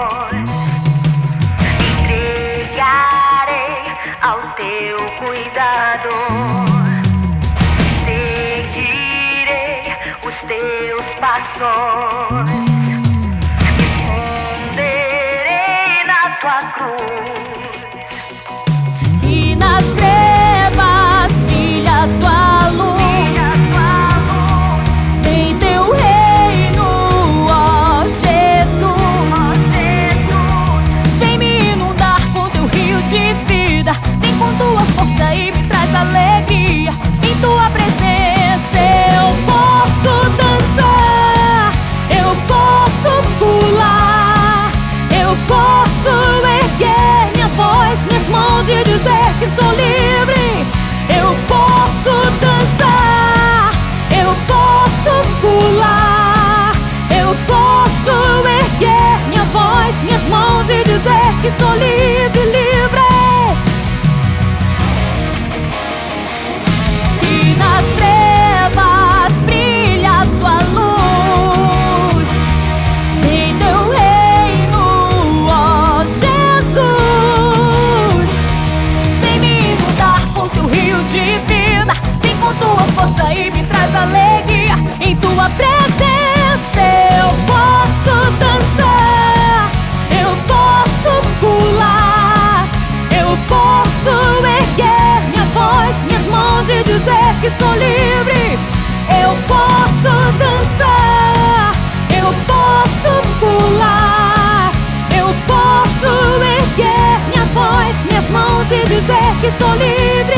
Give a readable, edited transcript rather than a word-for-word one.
Entregarei ao teu cuidado, seguirei os teus passos, esconderei na tua cruz, e nas trevas brilha tua luz. Vem teu reino, ó Jesus. Vem me inundar com teu rio de vida. Vem com tua força e me traz alegria. Em tua presença eu posso dançar, eu posso pular, eu posso erguer minha voz, minhas mãos e dizer que sou livre. Eu posso dançar, eu posso pular, eu posso erguer minha voz, minhas mãos e dizer que sou livre, livre. E nas trevas brilha a tua luz. Vem teu reino, ó Jesus. Vem me inundar com teu rio de vida. Vem com tua força e me traz alegria. Em tua presença eu posso dançar, eu posso pular, eu posso erguer minha voz, minhas mãos e dizer que sou livre. Eu posso dançar, eu posso pular, eu posso erguer minha voz, minhas mãos e dizer que sou livre.